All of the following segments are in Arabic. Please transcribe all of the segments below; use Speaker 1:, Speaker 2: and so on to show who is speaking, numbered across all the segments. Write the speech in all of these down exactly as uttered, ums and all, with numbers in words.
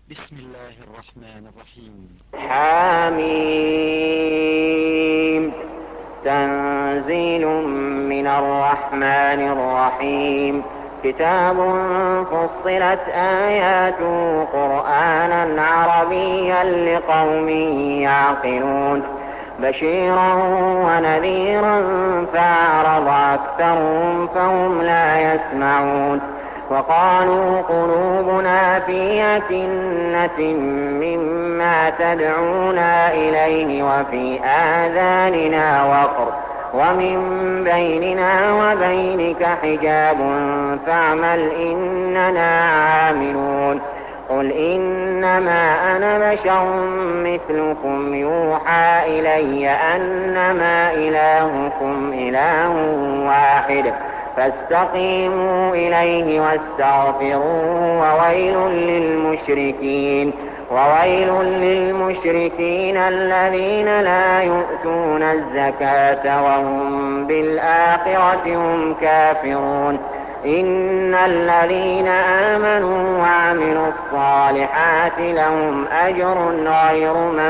Speaker 1: بسم الله الرحمن الرحيم.
Speaker 2: حميم. تنزيل من الرحمن الرحيم. كتاب فصلت آياته قرآنا عربيا لقوم يعقلون بشيرا ونذيرا فأعرض أكثرهم فهم لا يسمعون وقالوا قلوبنا في أكنة مما تدعونا إليه وفي آذاننا وقر ومن بيننا وبينك حجاب فاعمل إننا عاملون قل إنما أنا بشر مثلكم يوحى إلي أنما إلهكم إله واحد فاستقيموا إليه واستغفروه وويل للمشركين وويل للمشركين الذين لا يؤتون الزكاة وهم بالآخرة هم كافرون إن الذين آمنوا وعملوا الصالحات لهم أجر غير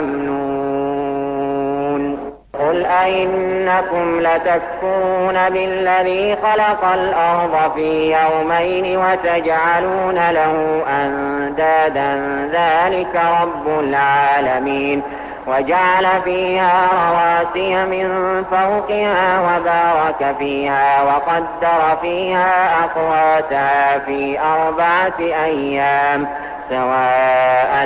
Speaker 2: ممنون قل أئنكم لتكفرون بالذي خلق الأرض في يومين وتجعلون له أندادا ذلك رب العالمين وجعل فيها رواسي من فوقها وبارك فيها وقدر فيها أقواتها في أربعة أيام سواء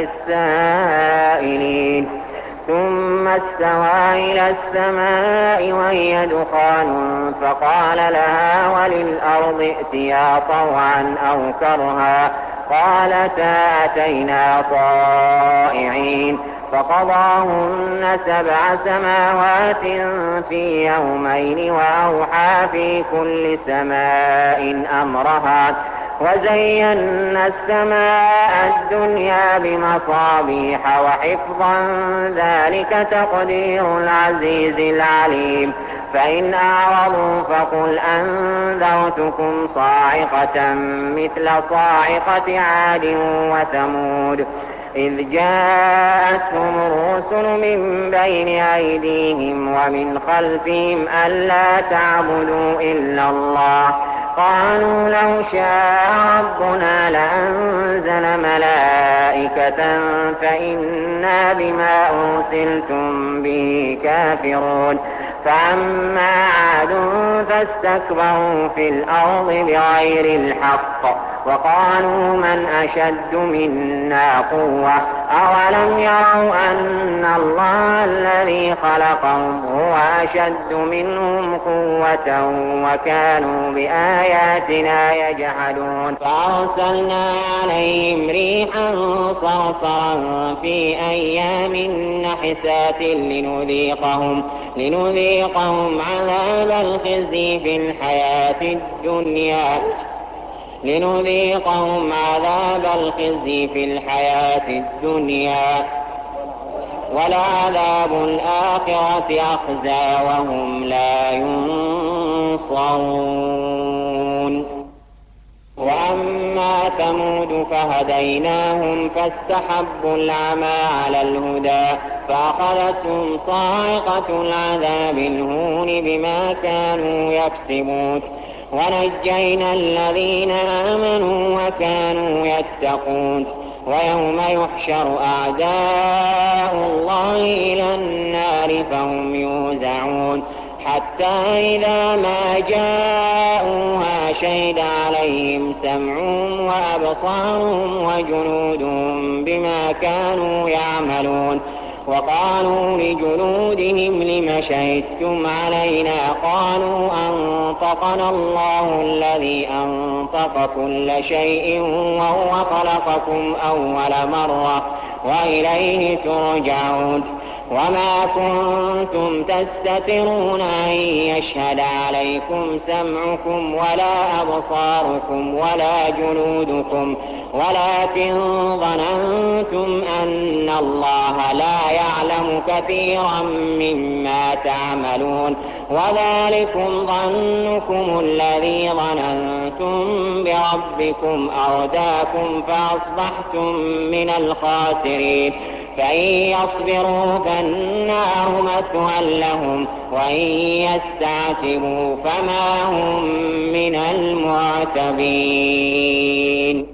Speaker 2: للسائلين ثم استوى إلى السماء وهي دخان فقال لها وللأرض ائتيا طوعا أو كرها قالتا أتينا طائعين فقضاهن سبع سماوات في يومين وأوحى في كل سماء أمرها وزينا السماء الدنيا بمصابيح وحفظا ذلك تقدير العزيز العليم فإن أعرضوا فقل أنذرتكم صاعقة مثل صاعقة عاد وثمود إذ جاءتهم الرسل من بين أيديهم ومن خلفهم ألا تعبدوا إلا الله قالوا لو شاء ربنا لأنزل ملائكة فإنا بما أرسلتم به كافرون فأما عاد فاستكبروا في الأرض بغير الحق وقالوا من أشد منا قوة أولم يروا أن الله الذي خلقهم هو أشد منهم قوة وكانوا بآياتنا يجحدون فأرسلنا عليهم ريحا صرصرا في أيام نحسات لنذيقهم لنذيقهم عذاب الخزي في الحياة الدنيا لنذيقهم عذاب الخزي في الحياة الدنيا ولعذاب الآخرة أخزى وهم لا ينصرون وأما ثمود فهديناهم فاستحبوا العمى على الهدى فأخذتهم صاعقة العذاب الهون بما كانوا يكسبون ونجينا الذين آمنوا وكانوا يتقون ويوم يحشر أعداء الله إلى النار فهم يوزعون حتى إذا ما جاءوها شهد عليهم سمعهم وأبصارهم وجلودهم بما كانوا يعملون وقالوا لجلودهم لم شهدتم علينا قالوا أنطقنا الله الذي أنطق كل شيء وهو خلقكم أول مرة وإليه ترجعون وما كنتم تستترون أن يشهد عليكم سمعكم ولا أبصاركم ولا جلودكم ولكن ظننتم أن الله لا يعلم كثيرا مما تعملون وذلكم ظنكم الذي ظننتم بربكم أرداكم فأصبحتم من الخاسرين فإن يصبروا فالنار مثوى لهم وإن يستعتبوا فما هم من المعتبين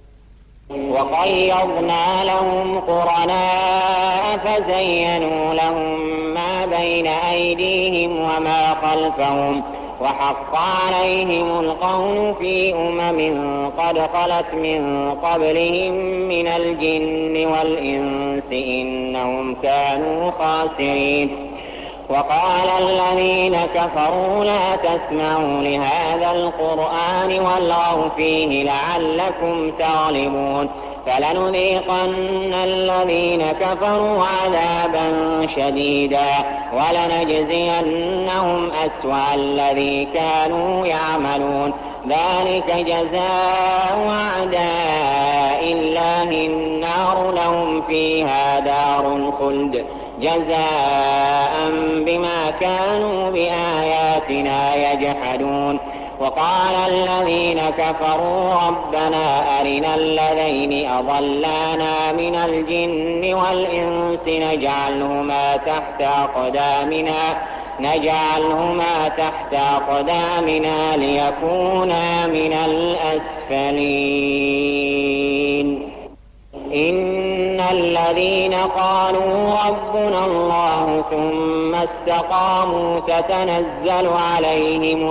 Speaker 2: وقيضنا لهم قرناء فزينوا لهم ما بين أيديهم وما خلفهم وحق عليهم القول في أمم قد خلت من قبلهم من الجن والإنس إنهم كانوا خاسرين وقال الذين كفروا لا تسمعوا لهذا القرآن والغوا فيه لعلكم تغلبون فلنذيقن الذين كفروا عذابا شديدا ولنجزينهم أسوأ الذي كانوا يعملون ذلك جزاء أعداء الله النار لهم فيها دار الخلد جزاء بما كانوا بآياتنا يجحدون وقال الذين كفروا ربنا أرنا الذين أضلانا من الجن والإنس نجعلهما تحت أقدامنا نجعلهما تحت أقدامنا ليكونا من الأسفلين إن الذين قالوا ربنا الله ثم استقاموا تتنزل عليهم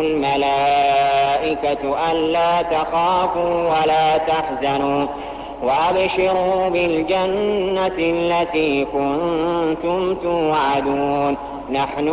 Speaker 2: الملائكة ألا تخافوا ولا تحزنوا وأبشروا بالجنة التي كنتم توعدون نحن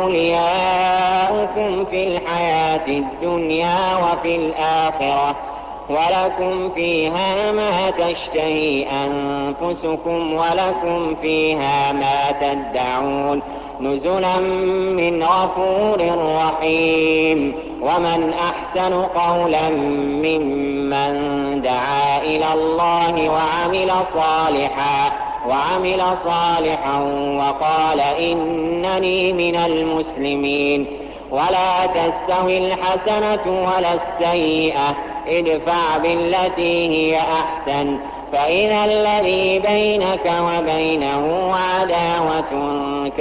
Speaker 2: أولياؤكم في الحياة الدنيا وفي الآخرة ولكم فيها ما تشتهي أنفسكم ولكم فيها ما تدعون نزلا من غفور رحيم ومن أحسن قولا ممن دعا إلى الله وعمل صالحا وعمل صالحا وقال إنني من المسلمين ولا تستوي الحسنة ولا السيئة ادفع بالتي هي أحسن فإذا الذي بينك وبينه عداوة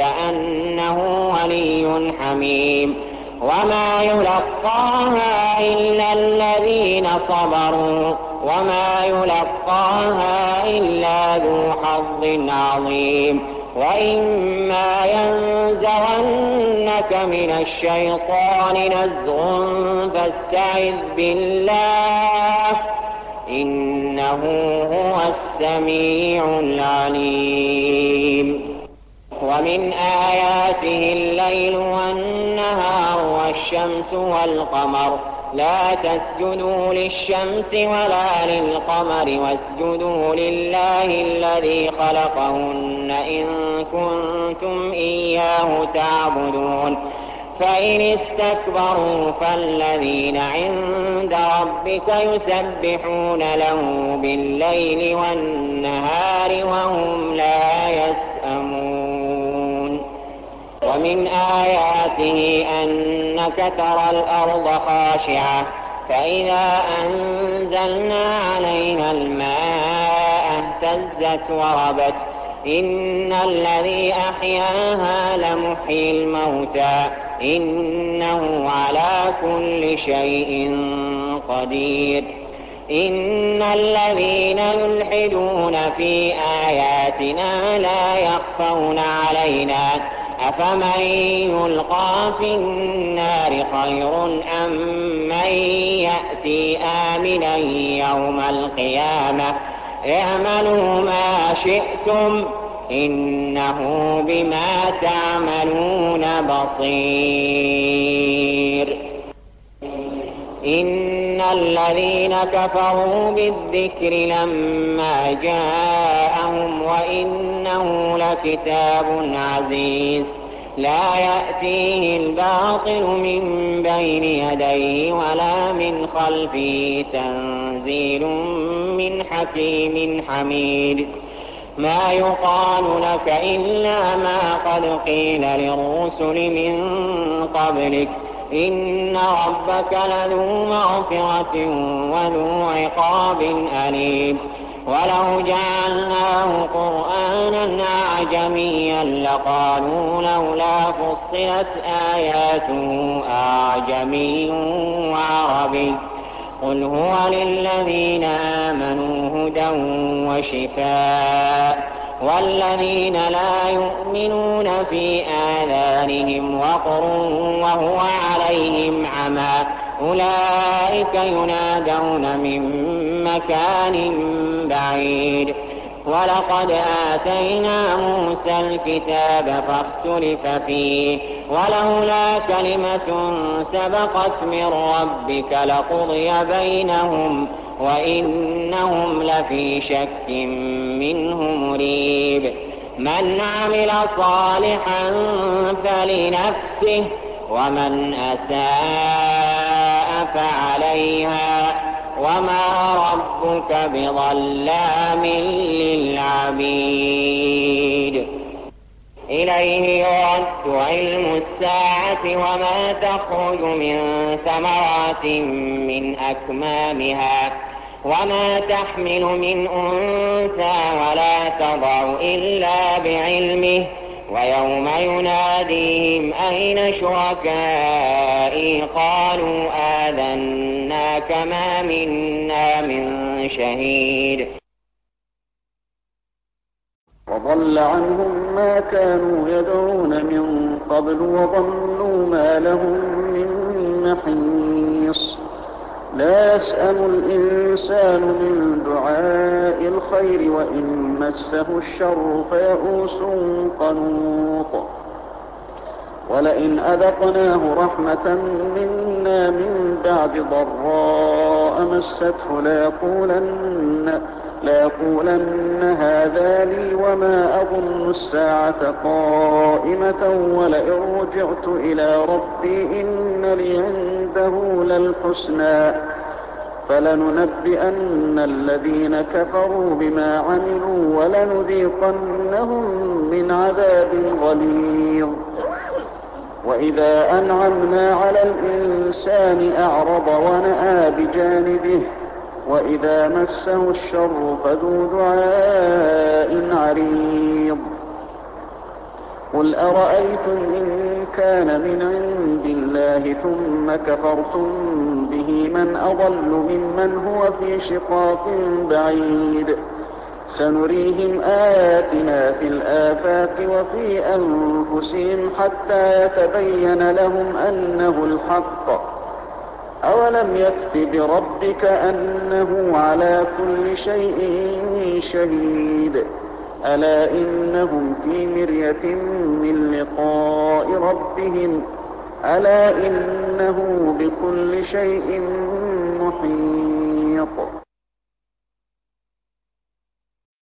Speaker 2: كأنه ولي حميم وما يلقاها إلا الذين صبروا وما يلقاها إلا ذو حظ عظيم وإما ينزغنك من الشيطان نزغ فاستعذ بالله إنه هو السميع العليم ومن آياته الليل والنهار والشمس والقمر لا تسجدوا للشمس ولا للقمر واسجدوا لله الذي خلقهن إن كنتم إياه تعبدون فإن استكبروا فالذين عند ربك يسبحون له بالليل والنهار وهم لا يسأمون ومن آياته أنك ترى الأرض خاشعة فإذا أنزلنا عليها الماء اهتزت وربت إن الذي أحياها لمحيي الموتى إنه على كل شيء قدير إن الذين يلحدون في آياتنا لا يخفون علينا أفمن يلقى في النار خير أم من يأتي آمنا يوم القيامة اعملوا ما شئتم إنه بما تعملون بصير إن الذين كفروا بالذكر لما جاءهم وإنه لكتاب عزيز لا يأتيه الباطل من بين يديه ولا من خلفه تنزيل من حكيم حميد ما يقال لك إلا ما قد قيل للرسل من قبلك إن ربك لذو مغفرة وذو عقاب أليم ولو جعلناه قرآنا أعجميا لقالوا لولا فصلت آياته أعجمي وعربي قل هو للذين آمنوا هدى وشفاء والذين لا يؤمنون في آذانهم وقر وهو عليهم عمى أولئك ينادون من مكان بعيد ولقد آتينا موسى الكتاب فاختلف فيه ولولا كلمة سبقت من ربك لقضي بينهم وإنهم لفي شك منه مريب من عمل صالحا فلنفسه ومن أساء فعليها وما ربك بظلام للعبيد إليه يرد علم الساعة وما تخرج من ثمرات من أكمامها وما تحمل من أنثى ولا تضع إلا بعلمه ويوم يناديهم أين شركائي قالوا آذناك ما منا من شهيد
Speaker 3: وضل عنهم ما كانوا يدعون من قبل وظنوا ما لهم من محيص لا يسأم الإنسان من دعاء الخير وإن مسه الشر فيئوس قنوط ولئن أذقناه رحمة منا من بعد ضراء مسته ليقولن ليقولن هذا لي وما أظن الساعة قائمة ولئن رجعت إلى ربي إن لي عنده للحسنى فلننبئن الذين كفروا بما عملوا ولنذيقنهم من عذاب غليظ وإذا أنعمنا على الإنسان أعرض ونأى بجانبه وإذا مسه الشر فذو دعاء عريض قل أرأيتم إن كان من عند الله ثم كفرتم به من أضل ممن هو في شقاق بعيد سنريهم آياتنا في الآفاق وفي أنفسهم حتى يتبين لهم أنه الحق أولم يكف بربك أنه على كل شيء شهيد ألا إنهم في مرية من لقاء ربهم ألا إنه بكل شيء محيط